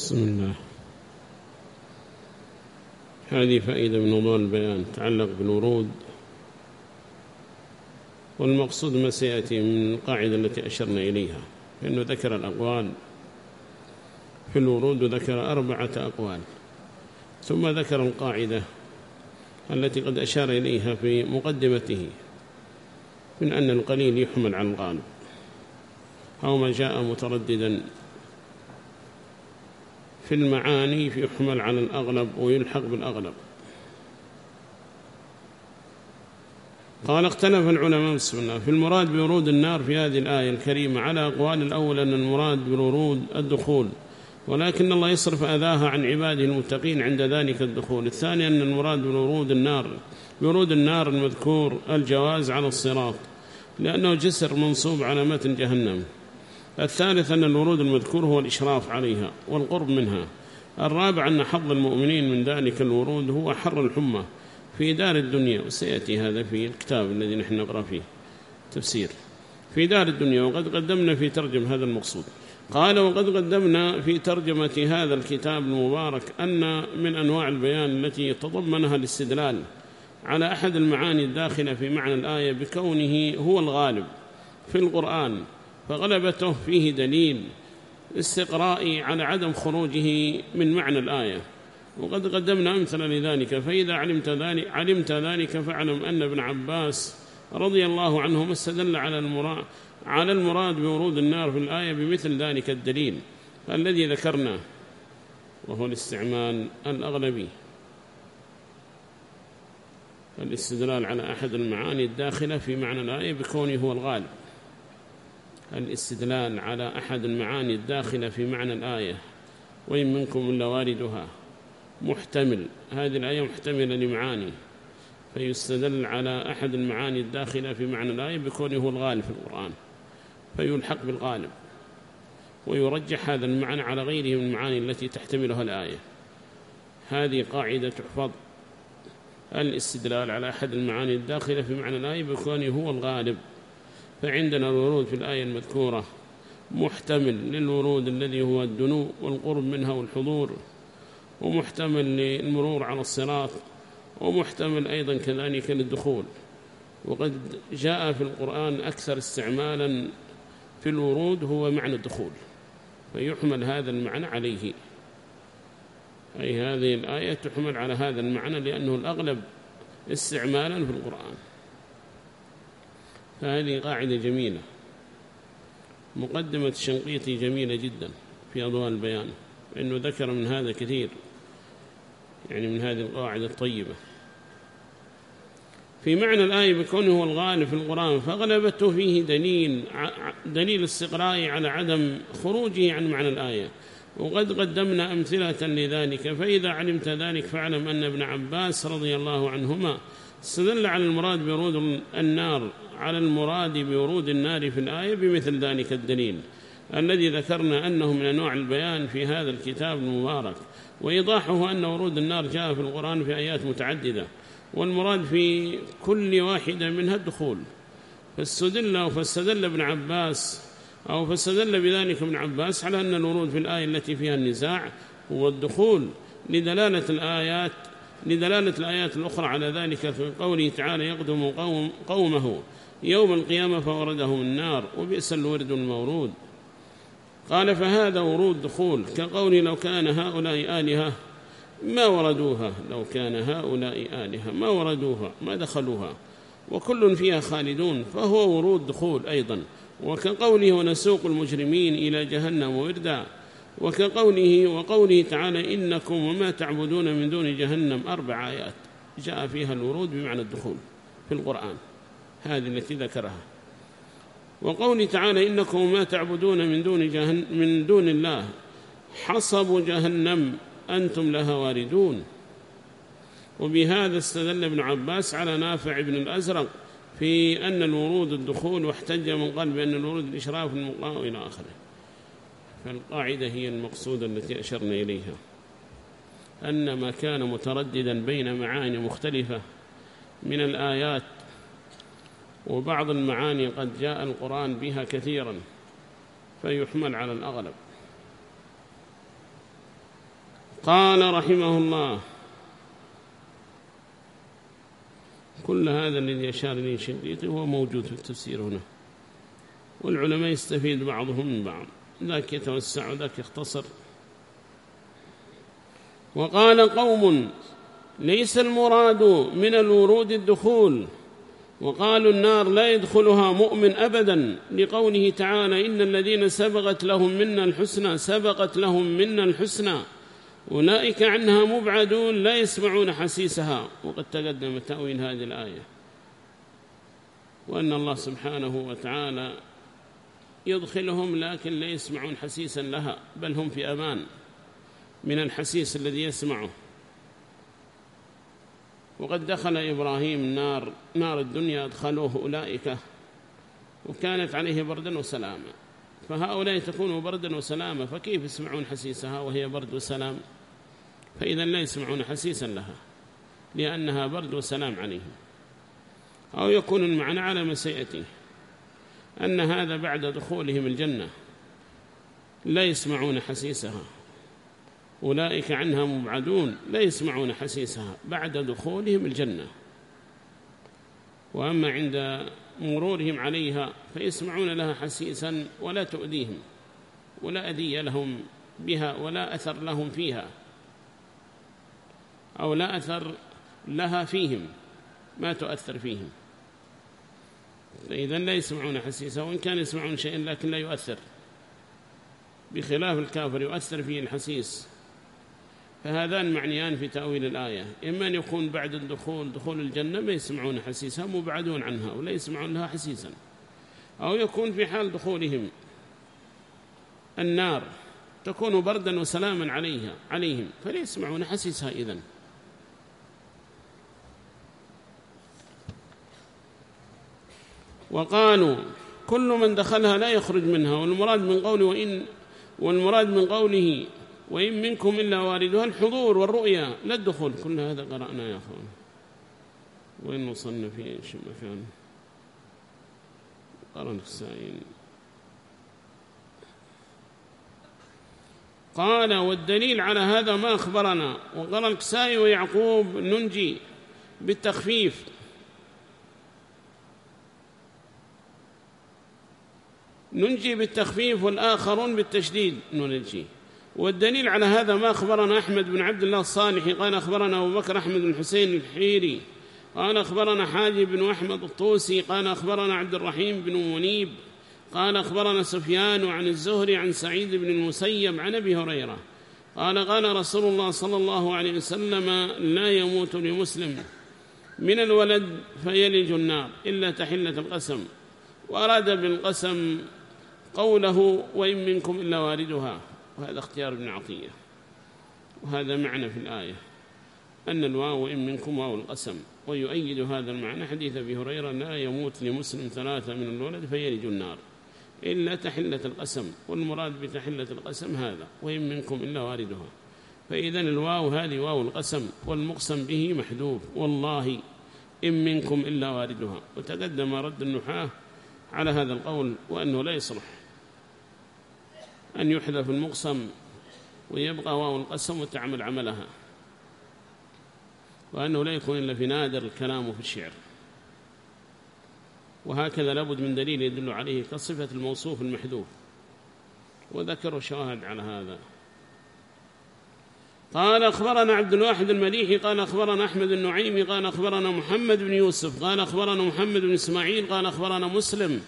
بسم الله. هذه فائدة من موضوع البيان تتعلق بالورود، والمقصود ما سيأتي من القاعدة التي أشرنا إليها، فإنه ذكر الأقوال في الورود وذكر 4 أقوال، ثم ذكر القاعدة التي قد أشار إليها في مقدمته من أن القليل يحمل على الغالب، أو ما جاء مترددا في المعاني يحمل على الأغلب ويلحق بالأغلب. قال: اختلف العلماء بسم الله في المراد بورود النار في هذه الآية الكريمة على أقوال. الأول أن المراد بالورود الدخول، ولكن الله يصرف أذاها عن عباده المتقين عند ذلك الدخول. الثاني أن المراد بورود النار المذكور الجواز على الصراط، لأنه جسر منصوب على متن جهنم. الثالث أن الورود المذكور هو الإشراف عليها والقرب منها. الرابع أن حظ المؤمنين من ذلك الورود هو حر الحمى في دار الدنيا، وسيأتي هذا في الكتاب الذي نحن نقرأ فيه تفسير في دار الدنيا، وقد قدمنا في ترجم هذا المقصود. قال: وقد قدمنا في ترجمة هذا الكتاب المبارك أن من أنواع البيان التي تضمنها الاستدلال على أحد المعاني الداخلة في معنى الآية بكونه هو الغالب في القرآن، فغلبته فيه دليل استقرائي على عدم خروجه من معنى الآية، وقد قدمنا أمثلة لذلك. فإذا علمت ذلك فاعلم أن ابن عباس رضي الله عنه استدل على المراد بورود النار في الآية بمثل ذلك الدليل الذي ذكرناه، وهو الاستعمال الأغلبي، الاستدلال على أحد المعاني الداخلة في معنى الآية بكونه هو الغالب. الاستدلال على أحد المعاني الداخلة في معنى الآية: وإن منكم إلا واردها، محتمل، هذه الآية محتملة لمعاني، فيستدل على أحد المعاني الداخلة في معنى الآية بكونه هو الغالب في القرآن، فيلحق بالغالب ويرجح هذا المعنى على غيره من المعاني التي تحتملها الآية. هذه قاعدة تحفظ: الاستدلال على أحد المعاني الداخلة في معنى الآية بكونه هو الغالب. فعندنا الورود في الآية المذكورة محتمل للورود الذي هو الدنو والقرب منها والحضور، ومحتمل للمرور على الصراط، ومحتمل أيضا كذلك للدخول. وقد جاء في القرآن أكثر استعمالا في الورود هو معنى الدخول، فيحمل هذا المعنى عليه، أي هذه الآية تحمل على هذا المعنى لأنه الأغلب استعمالا في القرآن. فهذه قاعدة جميلة، مقدمة الشنقيطي جميلة جدا في أضواء البيان، إنه ذكر من هذا كثير، يعني من هذه القاعدة الطيبة في معنى الآية بكونه هو الغالب في القرآن، فغلبته فيه دليل استقرائي على عدم خروجه عن معنى الآية، وقد قدمنا أمثلة لذلك. فإذا علمت ذلك فاعلم أن ابن عباس رضي الله عنهما استدل على المراد بورود النار على المراد بورود النار في الآية بمثل ذلك الدليل الذي ذكرنا أنه من أنواع البيان في هذا الكتاب المبارك. وإيضاحه أن ورود النار جاء في القرآن في آيات متعددة، والمراد في كل واحدة منها الدخول. فاستدل ابن عباس فاستدل بذلك ابن عباس على أن الورود في الآية التي فيها النزاع هو الدخول، لدلالة الآيات الأخرى على ذلك في قوله تعالى: يقدم قومه يوم القيامة فوردهم النار وبئس الورد المورود. قال: فهذا ورود دخول، كقوله: لو كان هؤلاء آلهة ما وردوها، لو كان هؤلاء آلهة ما وردوها ما دخلوها، وكل فيها خالدون، فهو ورود دخول أيضا. وكقوله: ونسوق المجرمين إلى جهنم وردا، وقوله تعالى: إنكم وما تعبدون من دون جهنم. 4 آيات جاء فيها الورود بمعنى الدخول في القرآن، هذه التي ذكرها. وقوله تعالى: إنكم وما تعبدون من دون الله حصب جهنم أنتم لها واردون. وبهذا استدل ابن عباس على نافع بن الأزرق في أن الورود الدخول، واحتج من قال بأن الورود الإشراف المقام إلى آخره. فالقاعدة هي المقصودة التي أشرنا إليها، أن ما كان مترددا بين معاني مختلفة من الآيات، وبعض المعاني قد جاء القرآن بها كثيرا، فيحمل على الأغلب. قال رحمه الله: كل هذا الذي أشار إليه الشنقيطي هو موجود في التفسير هنا، والعلماء يستفيد بعضهم من بعض، ذاك يتوسع وذاك يختصر. وقال قوم: ليس المراد من الورود الدخول، وقالوا النار لا يدخلها مؤمن أبدا، لقوله تعالى: إن الذين سبقت لهم منا الحسنى أولئك عنها مبعدون لا يسمعون حسيسها. وقد تقدم تأويل هذه الآية، وأن الله سبحانه وتعالى يدخلهم لكن لا يسمعون حسيسا لها، بل هم في أمان من الحسيس الذي يسمعه. وقد دخل إبراهيم نار الدنيا، أدخلوه أولئك وكانت عليه بردا وسلاما، فهؤلاء تكون بردا وسلاما، فكيف يسمعون حسيسها وهي برد وسلام؟ فإذا لا يسمعون حسيسا لها لأنها برد وسلام عليهم. أو يكون المعنى على ما سيأتي أن هذا بعد دخولهم الجنة لا يسمعون حسيسها، أولئك عنها مبعدون لا يسمعون حسيسها بعد دخولهم الجنة. وأما عند مرورهم عليها فيسمعون لها حسيسا ولا تؤذيهم ولا أذية لهم بها ولا أثر لهم فيها، أو لا أثر لها فيهم، ما تؤثر فيهم. فإذا لا يسمعون حسيسا، وإن كان يسمعون شيئا لكن لا يؤثر، بخلاف الكافر يؤثر فيه الحسيس. فهذان معنيان في تأويل الآية: إما أن يكون بعد دخول الجنة ما يسمعون حسيسها، مبعدون عنها ولا يسمعون لها حسيسا، أو يكون في حال دخولهم النار تكون بردا وسلاما عليهم فلا يسمعون حسيسها إذن. وقالوا: كل من دخلها لا يخرج منها، والمراد من قوله وإن منكم إلا واردها الحضور والرؤيا لا الدخول. كل هذا قرأنا يا أخوان، وإن وصلنا في شيء مكان قرن السائل. قال: والدليل على هذا ما أخبرنا. وقال الكسائي ويعقوب: ننجي بالتخفيف، والآخرون بالتشديد ننجي. والدليل على هذا ما أخبرنا أحمد بن عبد الله الصالحي قال: أخبرنا أبو بكر أحمد بن حسين الحيري قال: أخبرنا حاجب بن أحمد الطوسي قال: أخبرنا عبد الرحيم بن منيب قال: أخبرنا سفيان عن الزهري عن سعيد بن المسيب عن أبي هريرة قال: قال رسول الله صلى الله عليه وسلم: لا يموت لمسلم من الولد فيلج النار إلا تحلة القسم. وأراد بالقسم قوله: وإن منكم إلا واردها، وهذا اختيار ابن عطية. وهذا معنى في الآية أن الواو وإن منكم واو القسم. ويؤيد هذا المعنى حديث أبي هريرة: لا يموت لمسلم 3 من الولد فيلج النار إلا تحلة القسم. والمراد بتحلة القسم هذا: وإن منكم إلا واردها. فإذن الواو هذه واو القسم، والمقسم به محذوف: والله إن منكم إلا واردها. وتقدم رد النحاة على هذا القول، وأنه لا يصلح أن يحذف المقسم ويبقى واو القسم وتعمل عملها، وأنه لا يكون إلا في نادر الكلام في الشعر. وهكذا لابد من دليل يدل عليه كصفة الموصوف المحذوف، وذكروا شواهد على هذا. قال: أخبرنا عبد الواحد المليحي قال: أخبرنا أحمد النعيمي قال: أخبرنا محمد بن يوسف قال: أخبرنا محمد بن إسماعيل قال: أخبرنا مسلم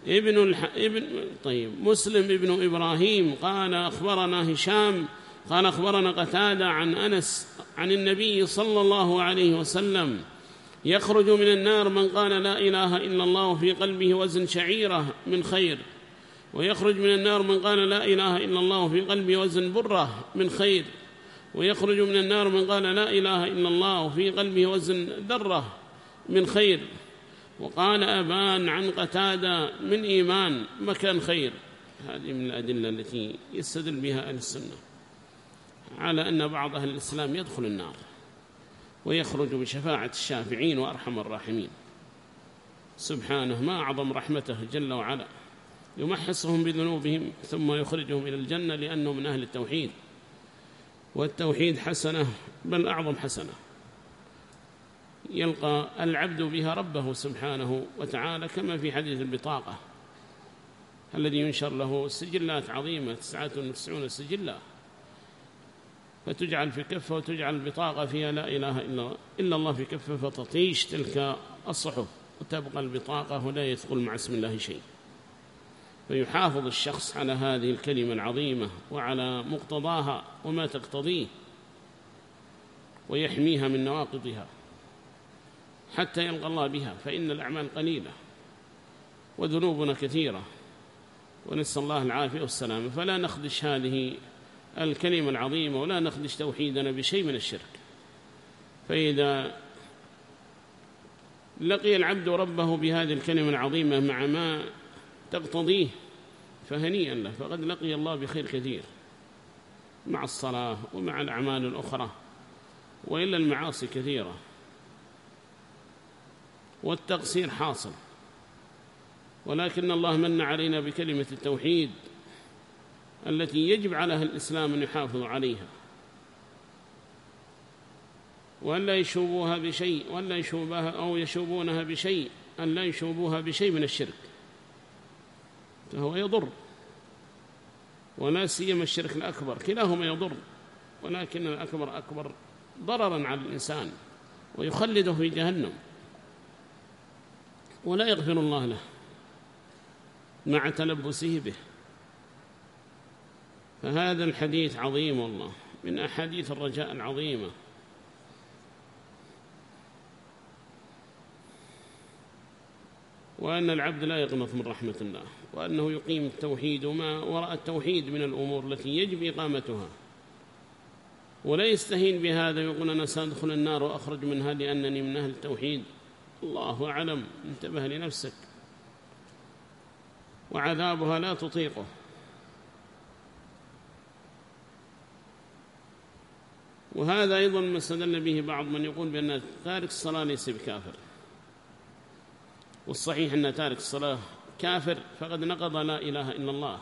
ابن إبراهيم قال: أخبرنا هشام قال: أخبرنا قتادة عن أنس عن النبي صلى الله عليه وسلم: يخرج من النار من قال لا إله إلا الله في قلبه وزن شعيرة من خير، ويخرج من النار من قال لا إله إلا الله في قلبه وزن برة من خير، ويخرج من النار من قال لا إله إلا الله في قلبه وزن ذرة من خير. وقال أبان عن قتادة: من إيمان مكان خير. هذه من الأدلة التي يستدل بها أهل السنة على أن بعض أهل الإسلام يدخل النار ويخرج بشفاعة الشافعين وأرحم الراحمين سبحانه، ما أعظم رحمته جل وعلا، يمحصهم بذنوبهم ثم يخرجهم إلى الجنة لأنهم من أهل التوحيد. والتوحيد حسنة بل أعظم حسنة يلقى العبد بها ربه سبحانه وتعالى، كما في حديث البطاقة الذي ينشر له سجلات عظيمة 99 سجلة، فتجعل في كفة وتجعل البطاقة فيها لا إله إلا الله في كفة، فتطيش تلك الصحف وتبقى البطاقة ولا يثقل مع اسم الله شيء. فيحافظ الشخص على هذه الكلمة العظيمة وعلى مقتضاها وما تقتضيه، ويحميها من نواقضها حتى يلقى الله بها، فإن الأعمال قليلة وذنوبنا كثيرة، ونسأل الله العافية والسلامة. فلا نخدش هذه الكلمة العظيمة ولا نخدش توحيدنا بشيء من الشرك. فإذا لقي العبد ربه بهذه الكلمة العظيمة مع ما تقتضيه فهنيئا له، فقد لقي الله بخير كثير مع الصلاة ومع الأعمال الأخرى، وإلا المعاصي كثيرة والتقصير حاصل. ولكن الله من علينا بكلمة التوحيد التي يجب على أهل الإسلام أن يحافظوا عليها، وأن لا يشوبوها بشيء، وأن لا يشوبوها أو يشوبونها بشيء، أن لا يشوبوها بشيء من الشرك، فهو يضر، ولا سيما الشرك الأكبر، كلاهما يضر، ولكن الأكبر أكبر ضررا على الإنسان ويخلده في جهنم ولا يغفر الله له مع تلبسه به. فهذا الحديث عظيم والله، من أحاديث الرجاء العظيمة. وأن العبد لا يقنط من رحمة الله، وأنه يقيم التوحيد وما وراء التوحيد من الأمور التي يجب إقامتها، ولا يستهين بهذا يقول أنا سأدخل النار وأخرج منها لأنني من أهل التوحيد. الله أعلم، انتبه لنفسك، وعذابها لا تطيقه. وهذا أيضا ما استدل به بعض من يقول بأن تارك الصلاة ليس بكافر، والصحيح أن تارك الصلاة كافر فقد نقض لا إله إلا الله،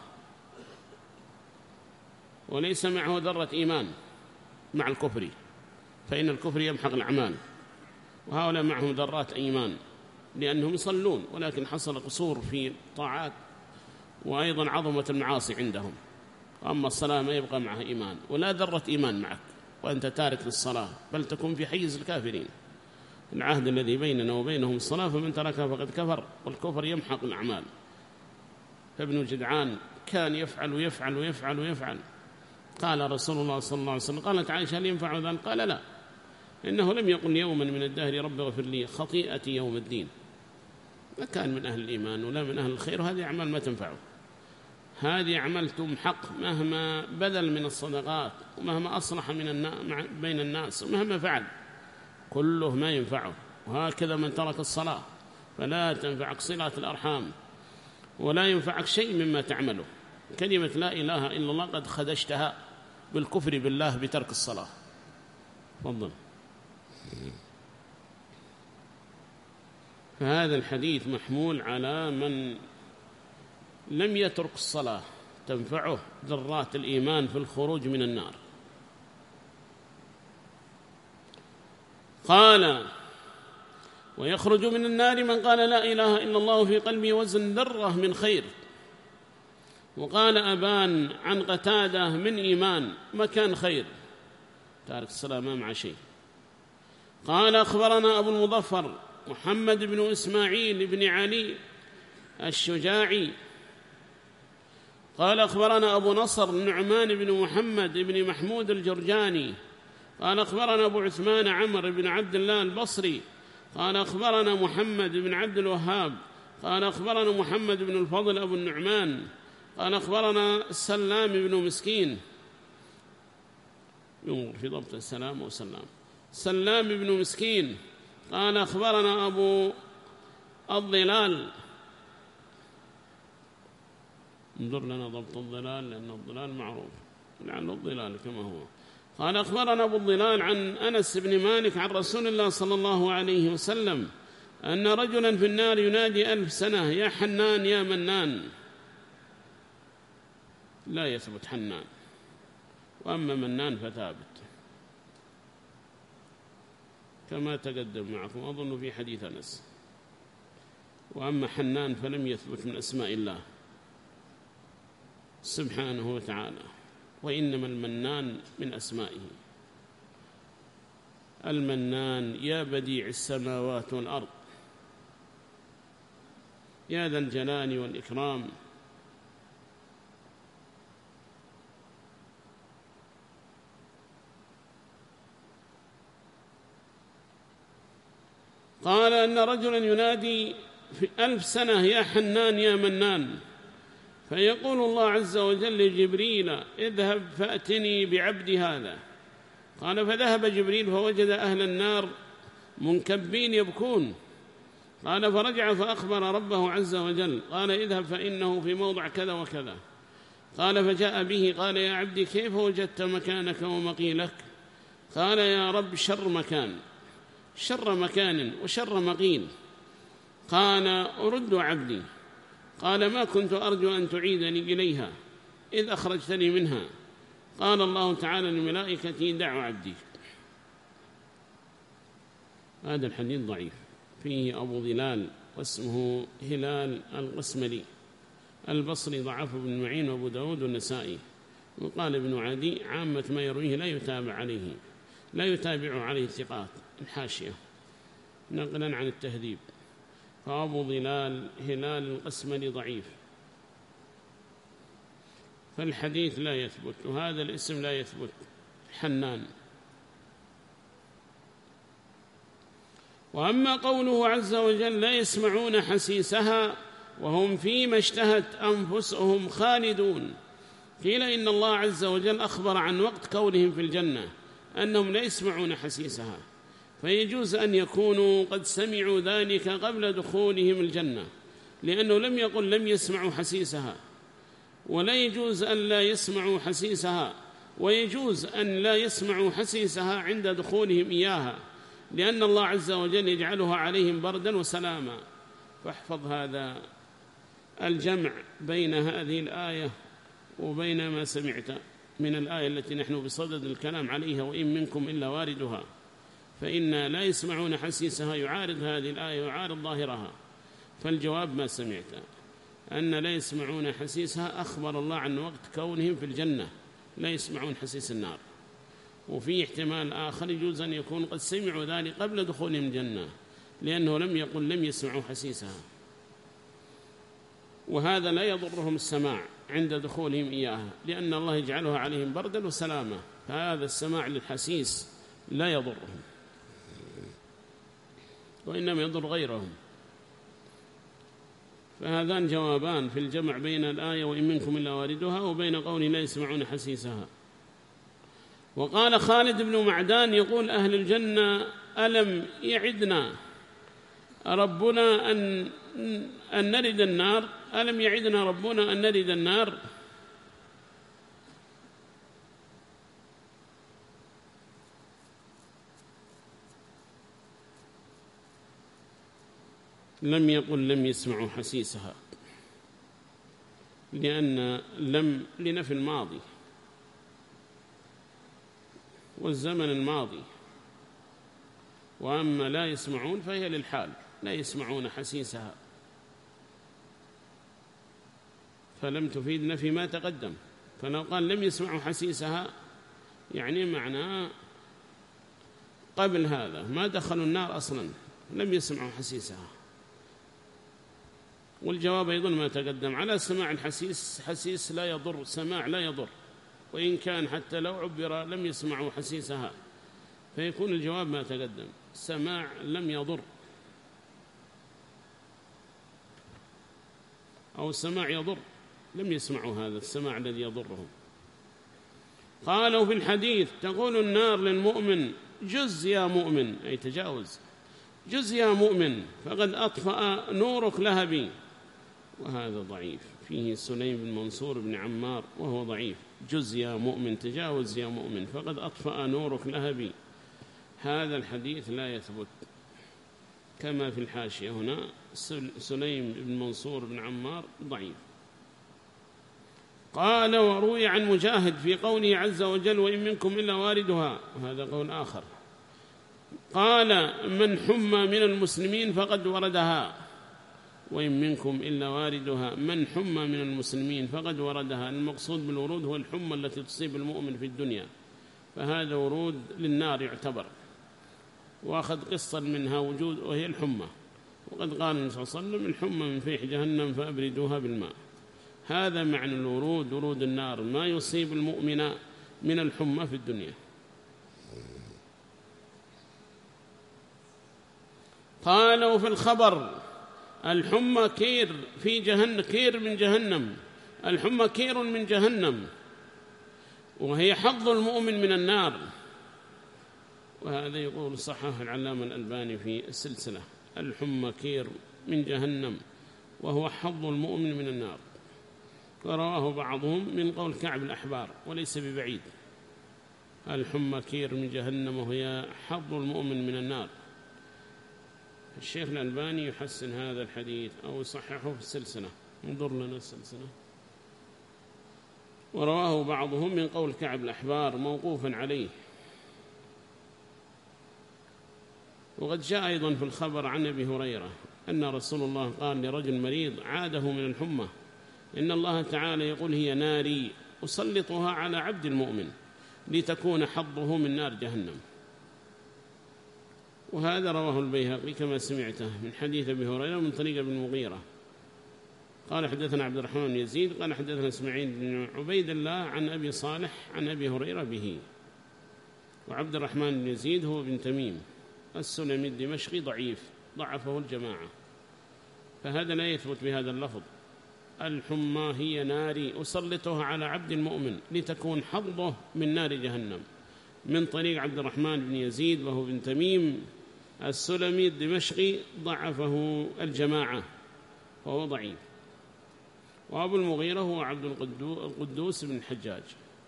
وليس معه ذرة إيمان مع الكفر، فإن الكفر يمحق الأعمال، وهؤلاء معهم ذرات إيمان لأنهم يصلون، ولكن حصل قصور في الطاعات وأيضا عظمة المعاصي عندهم. أما الصلاة ما يبقى معها إيمان ولا ذرة إيمان معك وأنت تارك للصلاة، بل تكون في حيز الكافرين. العهد الذي بيننا وبينهم الصلاة، فمن تركها فقد كفر، والكفر يمحق الأعمال. فابن جدعان كان يفعل ويفعل ويفعل ويفعل، قال رسول الله صلى الله عليه وسلم، قالت عائشة هل ينفع ذلك؟ قال لا، إنه لم يقل يوما من الدهر رب اغفر لي خطيئتي يوم الدين. ما كان من أهل الإيمان ولا من أهل الخير، وهذه أعمال ما تنفعه، هذه أعمال تمحق مهما بذل من الصدقات ومهما أصلح بين الناس ومهما فعل، كله ما ينفعه. وهكذا من ترك الصلاة فلا تنفعك صلة الأرحام ولا ينفعك شيء مما تعمله. كلمة لا إله إلا الله قد خدشتها بالكفر بالله بترك الصلاة. تفضل. فهذا الحديث محمول على من لم يترك الصلاة تنفعه ذرات الإيمان في الخروج من النار. قال ويخرج من النار من قال لا إله إلا الله في قلبه وزن ذرة من خير. وقال أبان عن قتادة من إيمان مكان خير، تارك الصلاة ما مع شيء. قال أخبرنا أبو المظفر محمد بن إسماعيل بن علي الشجاعي قال أخبرنا أبو نصر النعمان بن محمد بن محمود الجرجاني قال أخبرنا أبو عثمان عمر بن عبد الله البصري قال أخبرنا محمد بن عبد الوهاب قال أخبرنا محمد بن الفضل أبو النعمان قال أخبرنا سلام بن مسكين، ينظر في ضبط السلام وسلام، سلام بن مسكين قال أخبرنا أبو الظلال، انظر لنا ضبط الظلال لأن الظلال معروف، لعل الظلال كما هو. قال أخبرنا أبو الظلال عن أنس بن مالك عن رسول الله صلى الله عليه وسلم أن رجلا في النار ينادي 1000 سنة يا حنان يا منان، لا يثبت حنان، وأما منان فثابت كما تقدم معكم أظن في حديث أنس. وأما حنان فلم يثبت من أسماء الله سبحانه وتعالى، وإنما المنان من أسمائه. المنان يا بديع السماوات والأرض يا ذا الجلال والإكرام. قال أن رجلا ينادي في 1000 سنة يا حنان يا منان، فيقول الله عز وجل لجبريل اذهب فأتني بعبد هذا. قال فذهب جبريل فوجد أهل النار منكبين يبكون. قال فرجع فأخبر ربه عز وجل قال اذهب فإنه في موضع كذا وكذا. قال فجاء به قال يا عبدي كيف وجدت مكانك ومقيلك؟ قال يا رب شر مكان وشر مقيل. قال أرد عبدي. قال ما كنت أرجو أن تعيدني إليها إذ أخرجتني منها. قال الله تعالى لملائكته دعوا عبدي. هذا الحديث ضعيف، فيه أبو ظلال واسمه هلال القسملي البصري، ضعف ابن معين وابو داود والنسائي. وقال ابن عدي عامة ما يرويه لا يتابع عليه ثقات الحاشية نقلا عن التهذيب. فأبو ظلال هلال القسملي ضعيف، فالحديث لا يثبت، وهذا الاسم لا يثبت حنان. وأما قوله عز وجل لا يسمعون حسيسها وهم فيما اشتهت أنفسهم خالدون، قيل إن الله عز وجل أخبر عن وقت كونهم في الجنة أنهم لا يسمعون حسيسها، فيجوز أن يكونوا قد سمعوا ذلك قبل دخولهم الجنة، لأنه لم يقل لم يسمعوا حسيسها. ولا يجوز أن لا يسمعوا حسيسها، ويجوز أن لا يسمعوا حسيسها عند دخولهم إياها، لأن الله عز وجل يجعلها عليهم بردا وسلاما. فاحفظ هذا الجمع بين هذه الآية وبين ما سمعت من الآية التي نحن بصدد الكلام عليها وإن منكم إلا واردها، فإن لا يسمعون حسيسها يعارض هذه الآية ويعارض ظاهرها. فالجواب ما سمعت أن لا يسمعون حسيسها أخبر الله عن وقت كونهم في الجنة لا يسمعون حسيس النار، وفي احتمال آخر يجوز أن يكون قد سمعوا ذلك قبل دخولهم الجنة، لأنه لم يقل لم يسمعوا حسيسها، وهذا لا يضرهم السماع عند دخولهم إياها، لأن الله يجعلها عليهم بردا وسلامة، فهذا السماع للحسيس لا يضرهم وإنما يضر غيرهم. فهذان جوابان في الجمع بين الآية وإن منكم إلا واردها وبين قوله لا يسمعون حسيسها. وقال خالد بن معدان يقول أهل الجنة ألم يعدنا ربنا أن نرد النار؟ ألم يعدنا ربنا أن نرد النار؟ لم يقل لم يسمعوا حسيسها، لأن لم لنفي الماضي والزمن الماضي، وأما لا يسمعون فهي للحال، لا يسمعون حسيسها، فلم تفيد نفي ما تقدم. فلو قال لم يسمعوا حسيسها يعني معناه قبل هذا ما دخلوا النار أصلا، لم يسمعوا حسيسها. والجواب أيضا ما تقدم على سماع الحسيس، حسيس لا يضر، سماع لا يضر، وإن كان حتى لو عبر لم يسمعوا حسيسها، فيكون الجواب ما تقدم، سماع لم يضر أو السماع يضر، لم يسمعوا هذا السماع الذي يضرهم. قالوا في الحديث تقول النار للمؤمن جز يا مؤمن، أي تجاوز، جز يا مؤمن فقد أطفأ نورك لهبي، وهذا ضعيف، فيه سليم بن منصور بن عمار وهو ضعيف. جز يا مؤمن، تجاوز يا مؤمن، فقد أطفأ نورك لهبي، هذا الحديث لا يثبت كما في الحاشية هنا، سليم بن منصور بن عمار ضعيف. قال وروي عن مجاهد في قوله عز وجل وإن منكم إلا واردها، وهذا قول آخر. قال من حمى من المسلمين فقد وردها، وإن منكم إلا واردها، من حمى من المسلمين فقد وردها. المقصود بالورود هو الحمى التي تصيب المؤمن في الدنيا، فهذا ورود للنار يعتبر، وأخذ قصة منها وجود وهي الحمى. وقد قال النبي صلى الله عليه وسلم الحمى من فيح جهنم فأبردوها بالماء. هذا معنى الورود، ورود النار، ما يصيب المؤمن من الحمى في الدنيا. قالوا في الخبر الحمى كير في جهنم، كير من جهنم، الحمى كير من جهنم، وهي حظ المؤمن من النار. وهذا يقول صححه العلامة الألباني في السلسلة، الحمى كير من جهنم وهو حظ المؤمن من النار. ورواه بعضهم من قول كعب الأحبار وليس ببعيد، الحمى كير من جهنم وهي حظ المؤمن من النار. الشيخ الألباني يحسن هذا الحديث أو يصححه في السلسلة، انظر لنا السلسلة. ورواه بعضهم من قول كعب الأحبار موقوفا عليه. وقد جاء أيضا في الخبر عن أبي هريرة أن رسول الله قال لرجل مريض عاده من الحمى إن الله تعالى يقول هي ناري أسلطها على عبد المؤمن لتكون حظه من نار جهنم. وهذا رواه البيهقي كما سمعته من حديث أبي هريرة من طريق ابن المغيرة قال حدثنا عبد الرحمن بن يزيد قال حدثنا إسماعيل بن عبيد الله عن أبي صالح عن أبي هريرة به. وعبد الرحمن بن يزيد هو بن تميم السلمي الدمشقي ضعيف ضعفه الجماعة، فهذا لا يثبت بهذا اللفظ. الحمى هي ناري أسلطها على عبد المؤمن لتكون حظه من نار جهنم، من طريق عبد الرحمن بن يزيد وهو بن تميم السلمي الدمشقي ضعفه الجماعة وهو ضعيف. وأبو المغيرة هو عبد القدوس بن الحجاج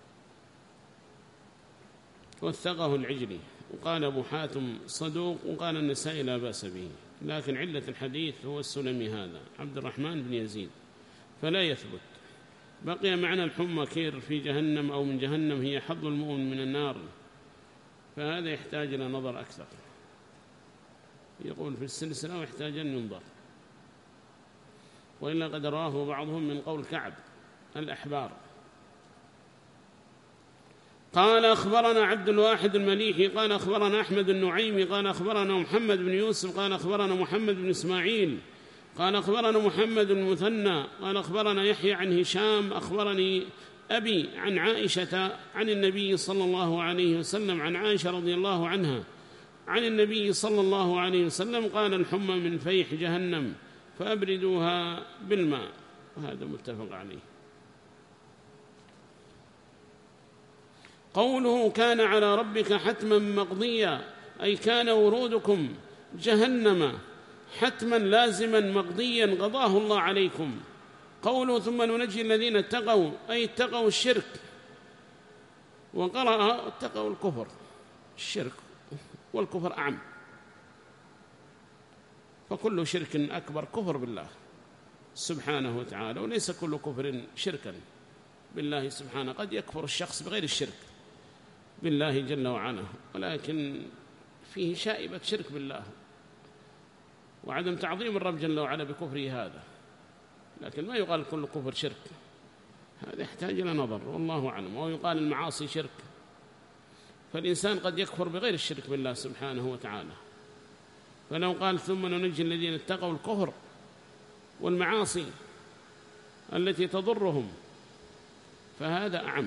وثقه العجلي. وقال أبو حاتم صدوق، وقال النسائي لا بأس به، لكن علة الحديث هو السلمي هذا عبد الرحمن بن يزيد فلا يثبت. بقي معنى الحمى كير في جهنم أو من جهنم هي حظ المؤمن من النار، فهذا يحتاج إلى نظر أكثر، يقول في السلسلة ويحتاج أن ينظر، وإلا قد رواه بعضهم من قول كعب الأحبار. قال أخبرنا عبد الواحد المليحي قال أخبرنا أحمد النعيمي قال أخبرنا محمد بن يوسف قال أخبرنا محمد بن إسماعيل قال أخبرنا محمد المثنى قال أخبرنا يحيى عن هشام أخبرني أبي عن عائشة عن النبي صلى الله عليه وسلم عن عائشة رضي الله عنها عن النبي صلى الله عليه وسلم قال الحمى من فيح جهنم فأبردوها بالماء، وهذا متفق عليه. قوله كان على ربك حتما مقضيا أي كان ورودكم جهنم حتما لازما مقضيا قضاه الله عليكم. قوله ثم ننجي الذين اتقوا أي اتقوا الشرك، وقرأ اتقوا الكفر، الشرك والكفر أعم، فكل شرك أكبر كفر بالله سبحانه وتعالى، وليس كل كفر شركا بالله سبحانه. قد يكفر الشخص بغير الشرك بالله جل وعلا، ولكن فيه شائبة شرك بالله وعدم تعظيم الرب جل وعلا بكفره هذا، لكن ما يقال كل كفر شرك، هذا يحتاج إلى نظر والله أعلم. أو يقال المعاصي شرك، فالإنسان قد يكفر بغير الشرك بالله سبحانه وتعالى. فلو قال ثم ننجي الذين اتقوا الكفر والمعاصي التي تضرهم فهذا أعم.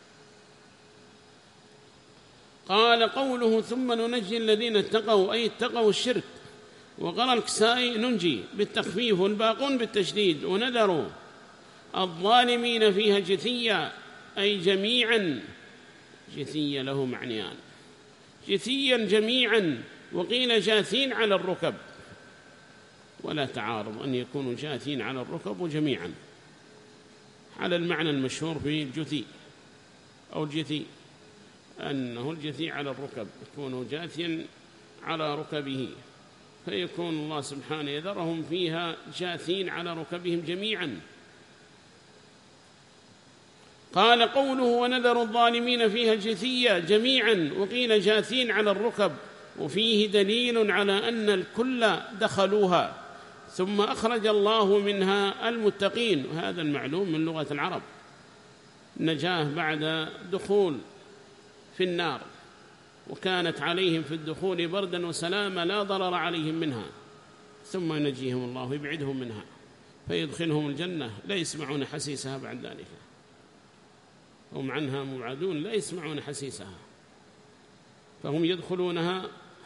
قال قوله ثم ننجي الذين اتقوا أي اتقوا الشرك، وقال الكسائي ننجي بالتخفيف والباقون بالتشديد، ونذروا الظالمين فيها جثيا أي جميعا، جثيا له معنيان، جثيا جميعا، وقيل جاثين على الركب، ولا تعارض أن يكونوا جاثين على الركب وجميعا على المعنى المشهور في الجثي أو الجثي، أنه الجثي على الركب يكون جاثيا على ركبه، فيكون الله سبحانه يذرهم فيها جاثين على ركبهم جميعا. قال قوله ونذر الظالمين فيها جثيا جميعا، وقيل جاثين على الركب، وفيه دليل على أن الكل دخلوها، ثم أخرج الله منها المتقين، وهذا المعلوم من لغة العرب، نجاه بعد دخول في النار، وكانت عليهم في الدخول بردا وسلاما لا ضرر عليهم منها، ثم ينجيهم الله ويبعدهم منها فيدخلهم الجنة لا يسمعون حسيسها بعد ذلك، هم عنها مبعدون لا يسمعون حسيسها، فهم يدخلونها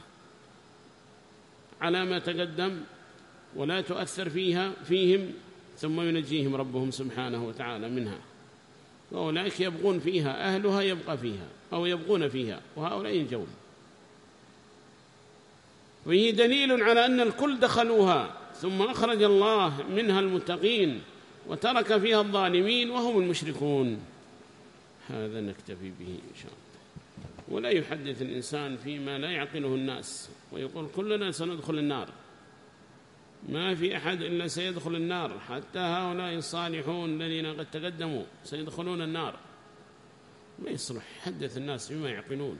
على ما تقدم ولا تؤثر فيهم، ثم ينجيهم ربهم سبحانه وتعالى منها، وأولئك يبغون فيها، أهلها يبقى فيها أو يبغون فيها، وهؤلاء ينجون. وهي دليل على أن الكل دخلوها، ثم أخرج الله منها المتقين وترك فيها الظالمين وهم المشركون. هذا نكتفي به إن شاء الله. ولا يحدث الإنسان فيما لا يعقله الناس ويقول كلنا سندخل النار، ما في أحد إلا سيدخل النار، حتى هؤلاء الصالحون الذين قد تقدموا سيدخلون النار. ما يصلح حدث الناس بما يعقلون،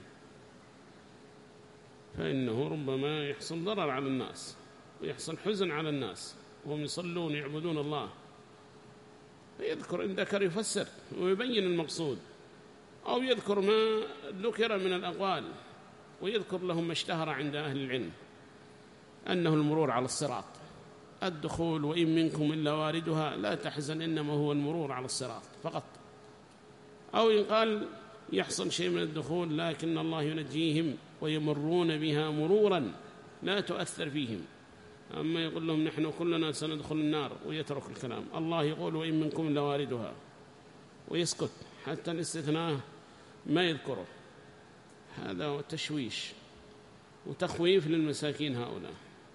فإنه ربما يحصل ضرر على الناس ويحصل حزن على الناس وهم يصلون يعبدون الله، فيذكر إن ذكر يفسر ويبين المقصود، أو يذكر ما ذكر من الأقوال، ويذكر لهم ما اشتهر عند أهل العلم أنه المرور على الصراط، الدخول وإن منكم إلا واردها لا تحزن إنما هو المرور على الصراط فقط. أو إن قال يحصل شيء من الدخول لكن الله ينجيهم ويمرون بها مرورا لا تؤثر فيهم، أما يقول لهم نحن كلنا سندخل النار ويترك الكلام، الله يقول وإن منكم إلا واردها ويسكت حتى الاستثناء ما يذكره، هذا هو تشويش وتخويف للمساكين هؤلاء.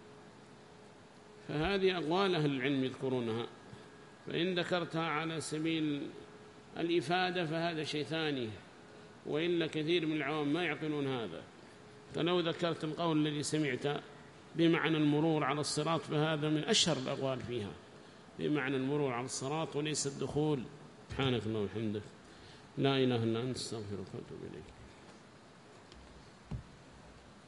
فهذه أقوال أهل العلم يذكرونها، فإن ذكرتها على سبيل الإفادة فهذا شيء ثاني، وإلا كثير من العوام ما يعقلون هذا. فلو ذكرت القول الذي سمعت بمعنى المرور على الصراط فهذا من أشهر الأقوال فيها، بمعنى المرور على الصراط وليس الدخول. سبحانك اللهم وبحمدك لا إله إلا أنت استغفرك وأتوب إليك.